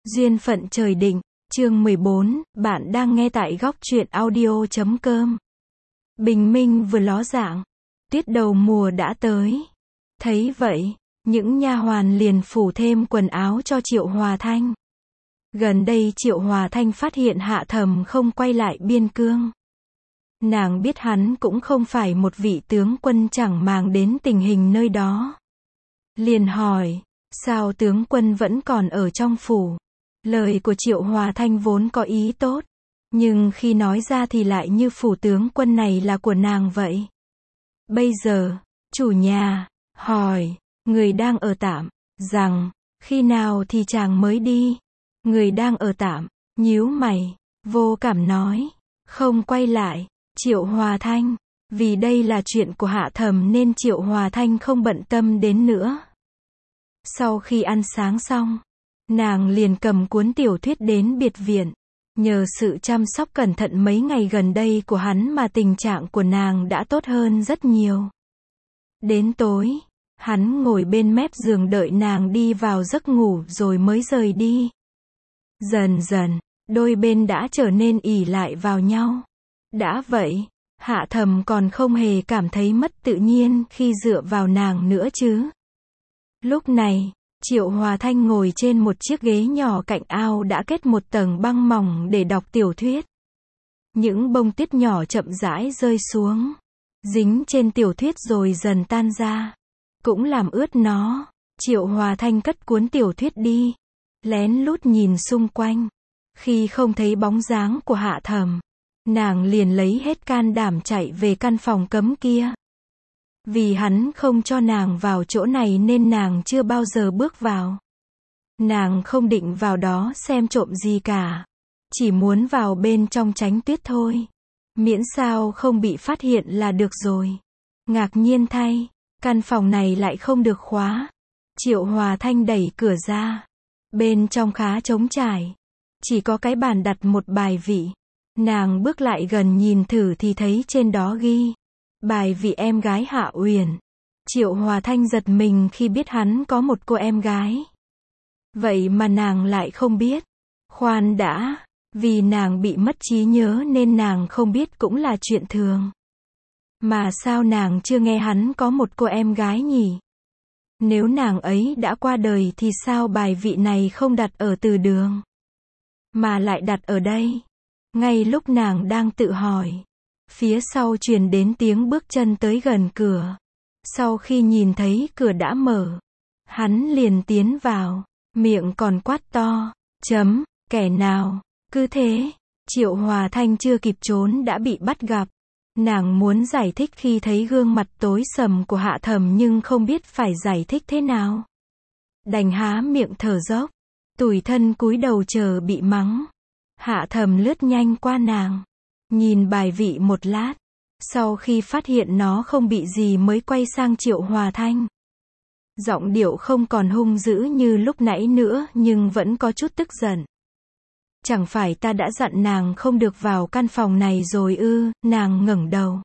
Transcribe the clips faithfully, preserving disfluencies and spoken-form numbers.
Duyên phận trời định, chương mười bốn, bạn đang nghe tại góc truyện audio chấm com. Bình minh vừa ló dạng, tuyết đầu mùa đã tới. Thấy vậy, những nha hoàn liền phủ thêm quần áo cho Triệu Hòa Thanh. Gần đây Triệu Hòa Thanh phát hiện Hạ Thầm không quay lại biên cương. Nàng biết hắn cũng không phải một vị tướng quân chẳng màng đến tình hình nơi đó. Liền hỏi, sao tướng quân vẫn còn ở trong phủ? Lời của Triệu Hòa Thanh vốn có ý tốt, nhưng khi nói ra thì lại như phủ tướng quân này là của nàng vậy. Bây giờ, chủ nhà, hỏi, người đang ở tạm, rằng, khi nào thì chàng mới đi? Người đang ở tạm, nhíu mày, vô cảm nói, không quay lại. Triệu Hòa Thanh, vì đây là chuyện của Hạ Thầm nên Triệu Hòa Thanh không bận tâm đến nữa. Sau khi ăn sáng xong, nàng liền cầm cuốn tiểu thuyết đến biệt viện. Nhờ sự chăm sóc cẩn thận mấy ngày gần đây của hắn mà tình trạng của nàng đã tốt hơn rất nhiều. Đến tối, hắn ngồi bên mép giường đợi nàng đi vào giấc ngủ rồi mới rời đi. Dần dần, đôi bên đã trở nên ỷ lại vào nhau. Đã vậy, Hạ Thầm còn không hề cảm thấy mất tự nhiên khi dựa vào nàng nữa chứ. Lúc này, Triệu Hòa Thanh ngồi trên một chiếc ghế nhỏ cạnh ao đã kết một tầng băng mỏng để đọc tiểu thuyết. Những bông tuyết nhỏ chậm rãi rơi xuống, dính trên tiểu thuyết rồi dần tan ra, cũng làm ướt nó. Triệu Hòa Thanh cất cuốn tiểu thuyết đi, lén lút nhìn xung quanh. Khi không thấy bóng dáng của Hạ Thầm, nàng liền lấy hết can đảm chạy về căn phòng cấm kia. Vì hắn không cho nàng vào chỗ này nên nàng chưa bao giờ bước vào. Nàng không định vào đó xem trộm gì cả, chỉ muốn vào bên trong tránh tuyết thôi. Miễn sao không bị phát hiện là được rồi. Ngạc nhiên thay, căn phòng này lại không được khóa. Triệu Hòa Thanh đẩy cửa ra. Bên trong khá trống trải, chỉ có cái bàn đặt một bài vị. Nàng bước lại gần nhìn thử thì thấy trên đó ghi, bài vị em gái Hạ Uyển. Triệu Hòa Thanh giật mình khi biết hắn có một cô em gái. Vậy mà nàng lại không biết. Khoan đã, vì nàng bị mất trí nhớ nên nàng không biết cũng là chuyện thường. Mà sao nàng chưa nghe hắn có một cô em gái nhỉ? Nếu nàng ấy đã qua đời thì sao bài vị này không đặt ở từ đường, mà lại đặt ở đây? Ngay lúc nàng đang tự hỏi, phía sau truyền đến tiếng bước chân tới gần cửa. Sau khi nhìn thấy cửa đã mở, hắn liền tiến vào, miệng còn quát to, chấm, kẻ nào? Cứ thế, Triệu Hòa Thanh chưa kịp trốn đã bị bắt gặp. Nàng muốn giải thích khi thấy gương mặt tối sầm của Hạ Thầm nhưng không biết phải giải thích thế nào. Đành há miệng thở dốc, tủi thân cúi đầu chờ bị mắng. Hạ Thầm lướt nhanh qua nàng, nhìn bài vị một lát, sau khi phát hiện nó không bị gì mới quay sang Triệu Hòa Thanh. Giọng điệu không còn hung dữ như lúc nãy nữa nhưng vẫn có chút tức giận. Chẳng phải ta đã dặn nàng không được vào căn phòng này rồi ư? Nàng ngẩng đầu,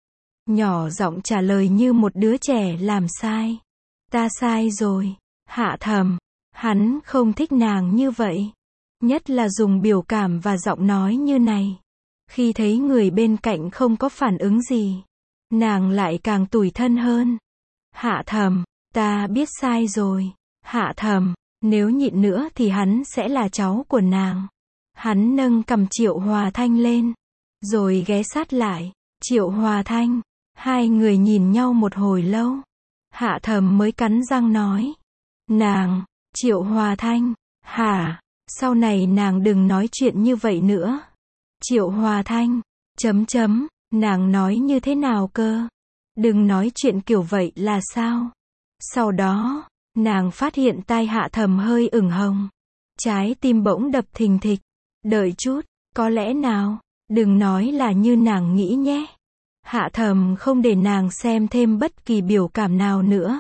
nhỏ giọng trả lời như một đứa trẻ làm sai. Ta sai rồi. Hạ Thầm, hắn không thích nàng như vậy. Nhất là dùng biểu cảm và giọng nói như này. Khi thấy người bên cạnh không có phản ứng gì, nàng lại càng tủi thân hơn. Hạ Thầm, ta biết sai rồi. Hạ Thầm, nếu nhịn nữa thì hắn sẽ là cháu của nàng. Hắn nâng cằm Triệu Hòa Thanh lên, rồi ghé sát lại. Triệu Hòa Thanh, hai người nhìn nhau một hồi lâu. Hạ Thầm mới cắn răng nói, nàng, Triệu Hòa Thanh, hả? Sau này nàng đừng nói chuyện như vậy nữa. Triệu Hòa Thanh, chấm chấm, nàng nói như thế nào cơ? Đừng nói chuyện kiểu vậy là sao? Sau đó, nàng phát hiện tai Hạ Thầm hơi ửng hồng. Trái tim bỗng đập thình thịch. Đợi chút, có lẽ nào, đừng nói là như nàng nghĩ nhé. Hạ Thầm không để nàng xem thêm bất kỳ biểu cảm nào nữa.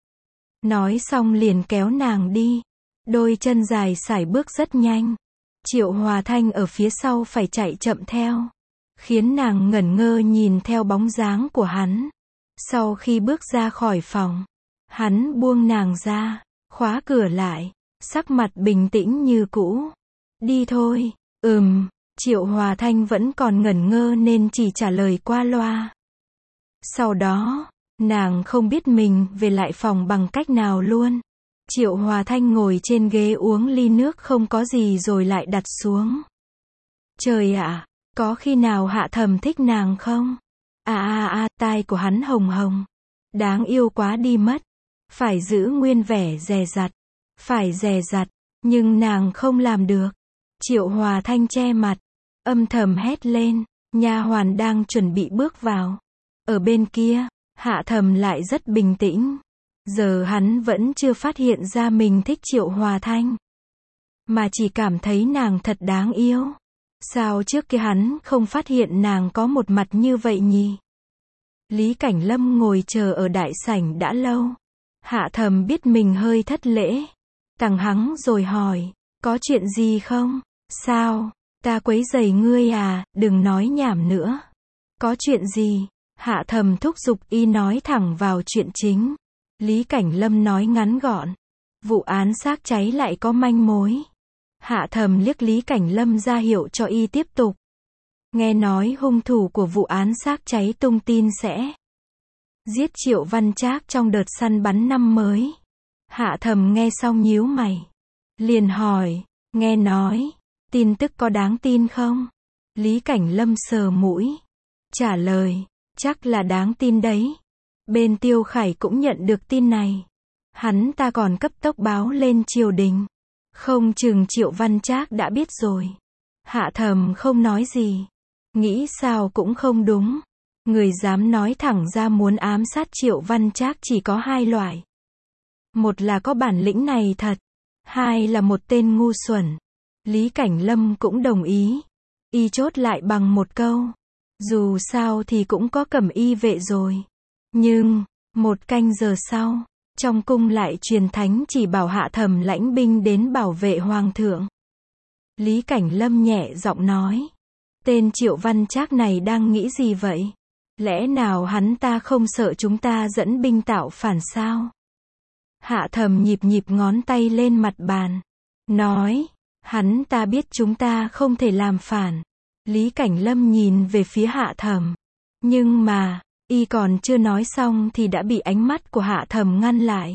Nói xong liền kéo nàng đi. Đôi chân dài sải bước rất nhanh. Triệu Hòa Thanh ở phía sau phải chạy chậm theo, khiến nàng ngẩn ngơ nhìn theo bóng dáng của hắn. Sau khi bước ra khỏi phòng, hắn buông nàng ra, khóa cửa lại, sắc mặt bình tĩnh như cũ. Đi thôi. Ừm, Triệu Hòa Thanh vẫn còn ngẩn ngơ nên chỉ trả lời qua loa. Sau đó, nàng không biết mình về lại phòng bằng cách nào luôn. Triệu Hòa Thanh ngồi trên ghế uống ly nước không có gì rồi lại đặt xuống. Trời ạ, có khi nào Hạ Thầm thích nàng không? À à à, tai của hắn hồng hồng. Đáng yêu quá đi mất. Phải giữ nguyên vẻ dè dặt. Phải dè dặt, nhưng nàng không làm được. Triệu Hòa Thanh che mặt, âm thầm hét lên, nha hoàn đang chuẩn bị bước vào. Ở bên kia, Hạ Thầm lại rất bình tĩnh. Giờ hắn vẫn chưa phát hiện ra mình thích Triệu Hòa Thanh, mà chỉ cảm thấy nàng thật đáng yêu. Sao trước kia hắn không phát hiện nàng có một mặt như vậy nhỉ? Lý Cảnh Lâm ngồi chờ ở đại sảnh đã lâu. Hạ Thầm biết mình hơi thất lễ, tằng hắng rồi hỏi, có chuyện gì không? Sao? Ta quấy rầy ngươi à? Đừng nói nhảm nữa. Có chuyện gì? Hạ Thầm thúc giục y nói thẳng vào chuyện chính. Lý Cảnh Lâm nói ngắn gọn. Vụ án xác cháy lại có manh mối. Hạ Thầm liếc Lý Cảnh Lâm ra hiệu cho y tiếp tục. Nghe nói hung thủ của vụ án xác cháy tung tin sẽ giết Triệu Văn Trác trong đợt săn bắn năm mới. Hạ Thầm nghe xong nhíu mày. Liền hỏi, nghe nói, tin tức có đáng tin không? Lý Cảnh Lâm sờ mũi. Trả lời, chắc là đáng tin đấy. Bên Tiêu Khải cũng nhận được tin này. Hắn ta còn cấp tốc báo lên triều đình. Không chừng Triệu Văn Trác đã biết rồi. Hạ Thầm không nói gì. Nghĩ sao cũng không đúng. Người dám nói thẳng ra muốn ám sát Triệu Văn Trác chỉ có hai loại. Một là có bản lĩnh này thật. Hai là một tên ngu xuẩn. Lý Cảnh Lâm cũng đồng ý. Y chốt lại bằng một câu. Dù sao thì cũng có cẩm y vệ rồi. Nhưng, một canh giờ sau, trong cung lại truyền thánh chỉ bảo Hạ Thầm lãnh binh đến bảo vệ hoàng thượng. Lý Cảnh Lâm nhẹ giọng nói. Tên Triệu Văn Trác này đang nghĩ gì vậy? Lẽ nào hắn ta không sợ chúng ta dẫn binh tạo phản sao? Hạ Thầm nhịp nhịp ngón tay lên mặt bàn. Nói, hắn ta biết chúng ta không thể làm phản. Lý Cảnh Lâm nhìn về phía Hạ Thầm. Nhưng mà, y còn chưa nói xong thì đã bị ánh mắt của Hạ Thầm ngăn lại.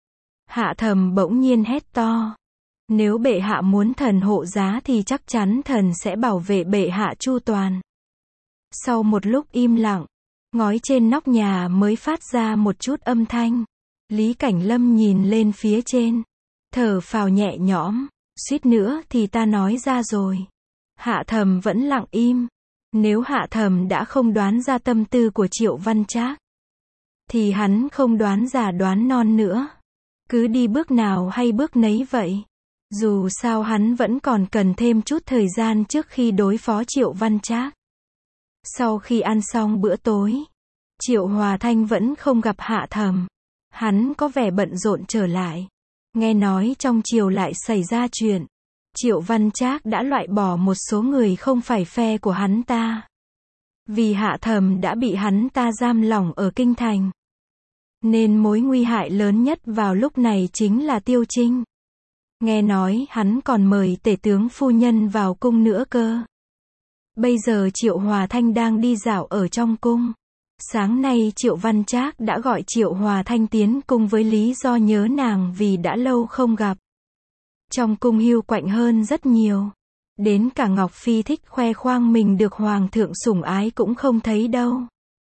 Hạ Thầm bỗng nhiên hét to. Nếu bệ hạ muốn thần hộ giá thì chắc chắn thần sẽ bảo vệ bệ hạ chu toàn. Sau một lúc im lặng, ngói trên nóc nhà mới phát ra một chút âm thanh. Lý Cảnh Lâm nhìn lên phía trên, thở phào nhẹ nhõm, suýt nữa thì ta nói ra rồi. Hạ Thầm vẫn lặng im. Nếu Hạ Thầm đã không đoán ra tâm tư của Triệu Văn Trác, thì hắn không đoán già đoán non nữa. Cứ đi bước nào hay bước nấy vậy. Dù sao hắn vẫn còn cần thêm chút thời gian trước khi đối phó Triệu Văn Trác. Sau khi ăn xong bữa tối, Triệu Hòa Thanh vẫn không gặp Hạ Thầm. Hắn có vẻ bận rộn trở lại. Nghe nói trong triều lại xảy ra chuyện. Triệu Văn Trác đã loại bỏ một số người không phải phe của hắn ta. Vì Hạ Thầm đã bị hắn ta giam lỏng ở kinh thành. Nên mối nguy hại lớn nhất vào lúc này chính là Tiêu Trinh. Nghe nói hắn còn mời tể tướng phu nhân vào cung nữa cơ. Bây giờ Triệu Hòa Thanh đang đi dạo ở trong cung. Sáng nay Triệu Văn Trác đã gọi Triệu Hòa Thanh tiến cung với lý do nhớ nàng vì đã lâu không gặp. Trong cung hiu quạnh hơn rất nhiều. Đến cả Ngọc Phi thích khoe khoang mình được hoàng thượng sủng ái cũng không thấy đâu.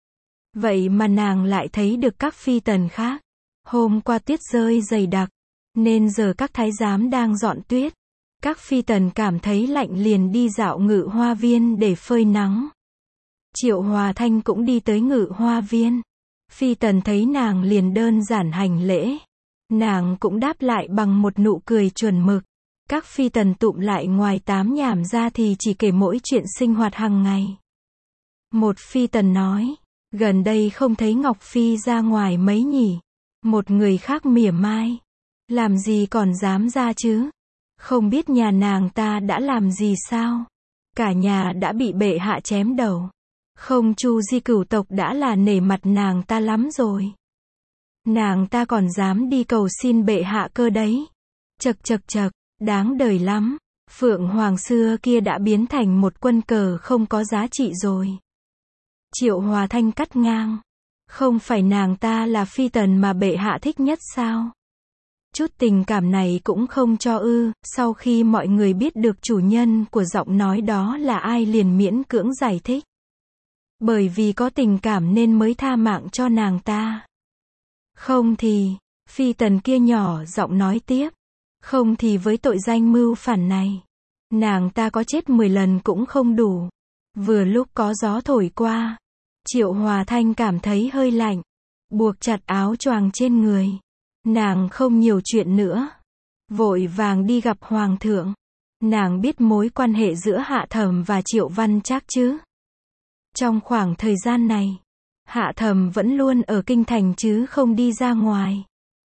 Vậy mà nàng lại thấy được các phi tần khác. Hôm qua tuyết rơi dày đặc, nên giờ các thái giám đang dọn tuyết. Các phi tần cảm thấy lạnh liền đi dạo ngự hoa viên để phơi nắng. Triệu Hòa Thanh cũng đi tới ngự hoa viên. Phi tần thấy nàng liền đơn giản hành lễ. Nàng cũng đáp lại bằng một nụ cười chuẩn mực. Các phi tần tụm lại ngoài tám nhảm ra thì chỉ kể mỗi chuyện sinh hoạt hàng ngày. Một phi tần nói, gần đây không thấy Ngọc Phi ra ngoài mấy nhỉ. Một người khác mỉa mai, làm gì còn dám ra chứ? Không biết nhà nàng ta đã làm gì sao? Cả nhà đã bị bệ hạ chém đầu. Không Chu Di cửu tộc đã là nể mặt nàng ta lắm rồi. Nàng ta còn dám đi cầu xin bệ hạ cơ đấy. Chậc chậc chậc, đáng đời lắm. Phượng Hoàng xưa kia đã biến thành một quân cờ không có giá trị rồi. Triệu Hòa Thanh cắt ngang. Không phải nàng ta là phi tần mà bệ hạ thích nhất sao? Chút tình cảm này cũng không cho ư. Sau khi mọi người biết được chủ nhân của giọng nói đó là ai liền miễn cưỡng giải thích. Bởi vì có tình cảm nên mới tha mạng cho nàng ta. Không thì, phi tần kia nhỏ giọng nói tiếp. Không thì với tội danh mưu phản này, nàng ta có chết mười lần cũng không đủ. Vừa lúc có gió thổi qua, Triệu Hòa Thanh cảm thấy hơi lạnh, buộc chặt áo choàng trên người. Nàng không nhiều chuyện nữa, vội vàng đi gặp Hoàng thượng. Nàng biết mối quan hệ giữa Hạ Thầm và Triệu Văn Trác chứ. Trong khoảng thời gian này, Hạ Thầm vẫn luôn ở kinh thành chứ không đi ra ngoài.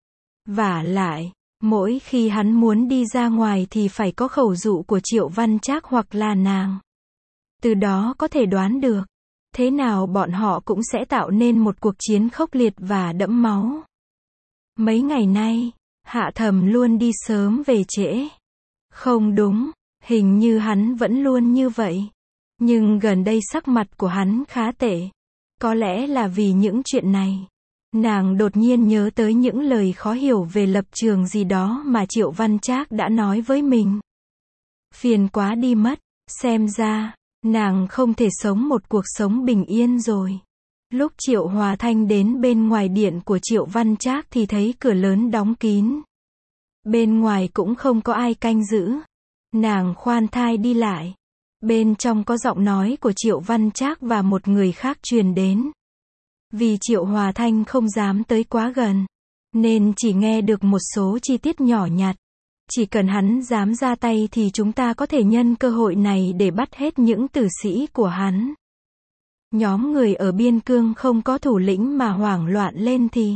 Vả lại, mỗi khi hắn muốn đi ra ngoài thì phải có khẩu dụ của Triệu Văn Trác hoặc là nàng. Từ đó có thể đoán được, thế nào bọn họ cũng sẽ tạo nên một cuộc chiến khốc liệt và đẫm máu. Mấy ngày nay, Hạ Thầm luôn đi sớm về trễ. Không đúng, hình như hắn vẫn luôn như vậy. Nhưng gần đây sắc mặt của hắn khá tệ. Có lẽ là vì những chuyện này. Nàng đột nhiên nhớ tới những lời khó hiểu về lập trường gì đó mà Triệu Văn Trác đã nói với mình. Phiền quá đi mất, xem ra, nàng không thể sống một cuộc sống bình yên rồi. Lúc Triệu Hòa Thanh đến bên ngoài điện của Triệu Văn Trác thì thấy cửa lớn đóng kín. Bên ngoài cũng không có ai canh giữ. Nàng khoan thai đi lại. Bên trong có giọng nói của Triệu Văn Trác và một người khác truyền đến. Vì Triệu Hòa Thanh không dám tới quá gần, nên chỉ nghe được một số chi tiết nhỏ nhặt. Chỉ cần hắn dám ra tay thì chúng ta có thể nhân cơ hội này để bắt hết những tử sĩ của hắn. Nhóm người ở biên cương không có thủ lĩnh mà hoảng loạn lên thì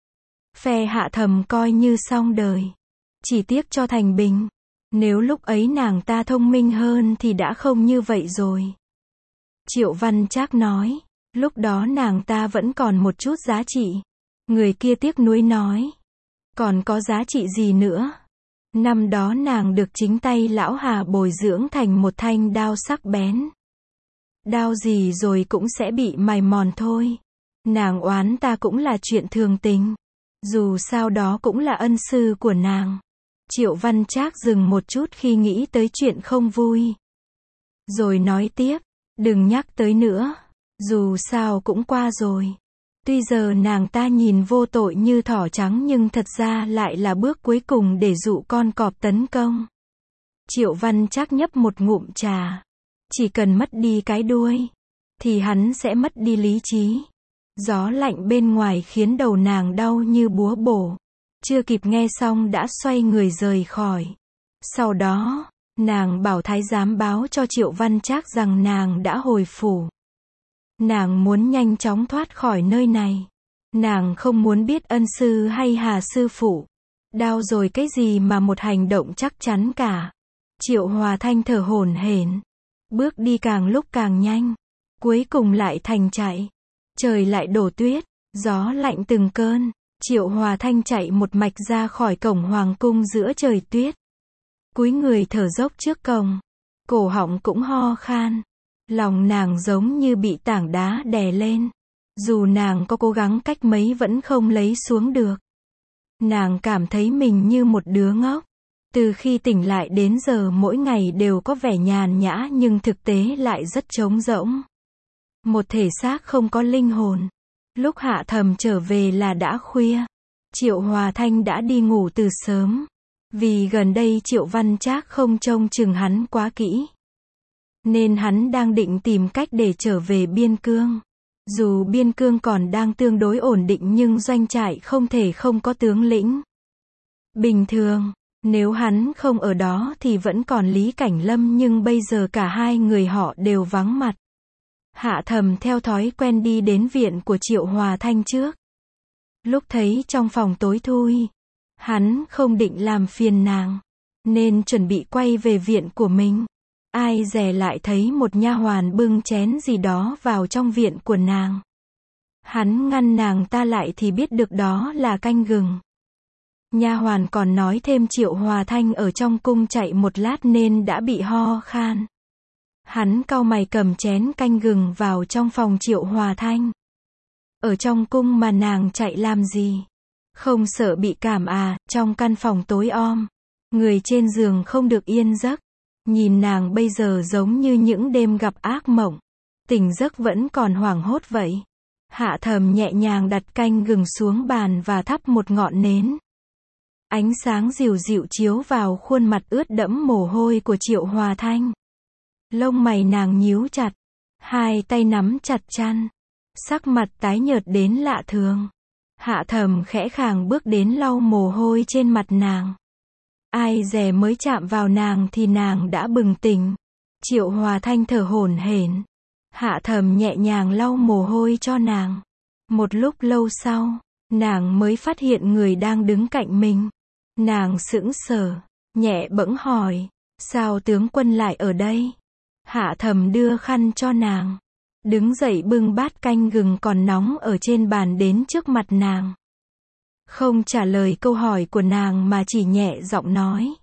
phe Hạ Thầm coi như xong đời. Chỉ tiếc cho Thành Bình. Nếu lúc ấy nàng ta thông minh hơn thì đã không như vậy rồi. Triệu Văn Trác nói. Lúc đó nàng ta vẫn còn một chút giá trị. Người kia tiếc nuối nói. Còn có giá trị gì nữa? Năm đó nàng được chính tay lão Hà bồi dưỡng thành một thanh đao sắc bén. Đao gì rồi cũng sẽ bị mài mòn thôi. Nàng oán ta cũng là chuyện thường tình. Dù sao đó cũng là ân sư của nàng. Triệu Văn Trác dừng một chút khi nghĩ tới chuyện không vui. Rồi nói tiếp, đừng nhắc tới nữa. Dù sao cũng qua rồi. Tuy giờ nàng ta nhìn vô tội như thỏ trắng nhưng thật ra lại là bước cuối cùng để dụ con cọp tấn công. Triệu Văn Trác nhấp một ngụm trà. Chỉ cần mất đi cái đuôi, thì hắn sẽ mất đi lý trí. Gió lạnh bên ngoài khiến đầu nàng đau như búa bổ. Chưa kịp nghe xong đã xoay người rời khỏi. Sau đó, nàng bảo thái giám báo cho Triệu Văn Trác rằng nàng đã hồi phủ. Nàng muốn nhanh chóng thoát khỏi nơi này. Nàng không muốn biết ân sư hay Hà sư phụ. Đau rồi cái gì mà một hành động chắc chắn cả. Triệu Hòa Thanh thở hổn hển. Bước đi càng lúc càng nhanh. Cuối cùng lại thành chạy. Trời lại đổ tuyết. Gió lạnh từng cơn. Triệu Hòa Thanh chạy một mạch ra khỏi cổng hoàng cung giữa trời tuyết. Cúi người thở dốc trước cổng. Cổ họng cũng ho khan. Lòng nàng giống như bị tảng đá đè lên. Dù nàng có cố gắng cách mấy vẫn không lấy xuống được. Nàng cảm thấy mình như một đứa ngốc. Từ khi tỉnh lại đến giờ mỗi ngày đều có vẻ nhàn nhã nhưng thực tế lại rất trống rỗng. Một thể xác không có linh hồn. Lúc Hạ Thầm trở về là đã khuya. Triệu Hòa Thanh đã đi ngủ từ sớm. Vì gần đây Triệu Văn Trác không trông chừng hắn quá kỹ. Nên hắn đang định tìm cách để trở về biên cương. Dù biên cương còn đang tương đối ổn định nhưng doanh trại không thể không có tướng lĩnh. Bình thường, nếu hắn không ở đó thì vẫn còn Lý Cảnh Lâm nhưng bây giờ cả hai người họ đều vắng mặt. Hạ Thầm theo thói quen đi đến viện của Triệu Hòa Thanh trước. Lúc thấy trong phòng tối thui, hắn không định làm phiền nàng, nên chuẩn bị quay về viện của mình. Ai dè lại thấy một nha hoàn bưng chén gì đó vào trong viện của nàng. Hắn ngăn nàng ta lại thì biết được đó là canh gừng. Nha hoàn còn nói thêm Triệu Hòa Thanh ở trong cung chạy một lát nên đã bị ho khan. Hắn cau mày cầm chén canh gừng vào trong phòng Triệu Hòa Thanh. Ở trong cung mà nàng chạy làm gì? Không sợ bị cảm à? Trong căn phòng tối om, người trên giường không được yên giấc. Nhìn nàng bây giờ giống như những đêm gặp ác mộng. Tỉnh giấc vẫn còn hoảng hốt vậy. Hạ Thầm nhẹ nhàng đặt canh gừng xuống bàn và thắp một ngọn nến. Ánh sáng dịu dịu chiếu vào khuôn mặt ướt đẫm mồ hôi của Triệu Hòa Thanh. Lông mày nàng nhíu chặt, hai tay nắm chặt chăn, sắc mặt tái nhợt đến lạ thường. Hạ Thầm khẽ khàng bước đến lau mồ hôi trên mặt nàng. Ai dè mới chạm vào nàng thì nàng đã bừng tỉnh. Triệu Hòa Thanh thở hổn hển. Hạ Thầm nhẹ nhàng lau mồ hôi cho nàng. Một lúc lâu sau, nàng mới phát hiện người đang đứng cạnh mình. Nàng sững sờ, nhẹ bẫng hỏi, sao tướng quân lại ở đây? Hạ Thầm đưa khăn cho nàng, đứng dậy bưng bát canh gừng còn nóng ở trên bàn đến trước mặt nàng. Không trả lời câu hỏi của nàng mà chỉ nhẹ giọng nói.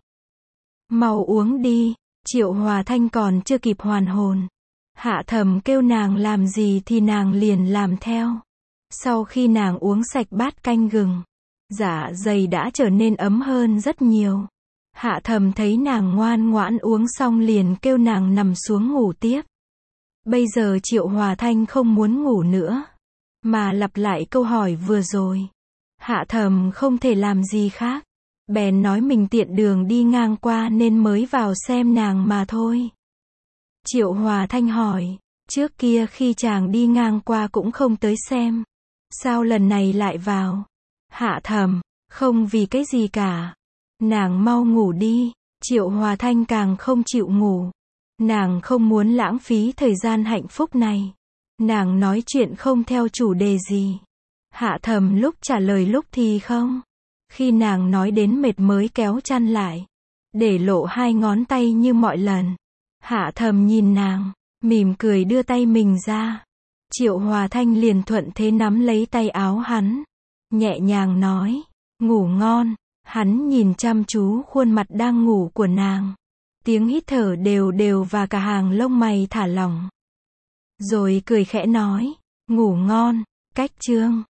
Mau uống đi. Triệu Hòa Thanh còn chưa kịp hoàn hồn. Hạ Thầm kêu nàng làm gì thì nàng liền làm theo. Sau khi nàng uống sạch bát canh gừng, dạ dày đã trở nên ấm hơn rất nhiều. Hạ Thầm thấy nàng ngoan ngoãn uống xong liền kêu nàng nằm xuống ngủ tiếp. Bây giờ Triệu Hòa Thanh không muốn ngủ nữa, mà lặp lại câu hỏi vừa rồi. Hạ Thầm không thể làm gì khác, bèn nói mình tiện đường đi ngang qua nên mới vào xem nàng mà thôi. Triệu Hòa Thanh hỏi, trước kia khi chàng đi ngang qua cũng không tới xem, sao lần này lại vào? Hạ Thầm, không vì cái gì cả. Nàng mau ngủ đi. Triệu Hòa Thanh càng không chịu ngủ. Nàng không muốn lãng phí thời gian hạnh phúc này. Nàng nói chuyện không theo chủ đề gì. Hạ Thầm lúc trả lời lúc thì không. Khi nàng nói đến mệt mới kéo chăn lại, để lộ hai ngón tay như mọi lần. Hạ Thầm nhìn nàng, mỉm cười đưa tay mình ra. Triệu Hòa Thanh liền thuận thế nắm lấy tay áo hắn, nhẹ nhàng nói, ngủ ngon. Hắn nhìn chăm chú khuôn mặt đang ngủ của nàng. Tiếng hít thở đều đều và cả hàng lông mày thả lỏng. Rồi cười khẽ nói, ngủ ngon. Cách chương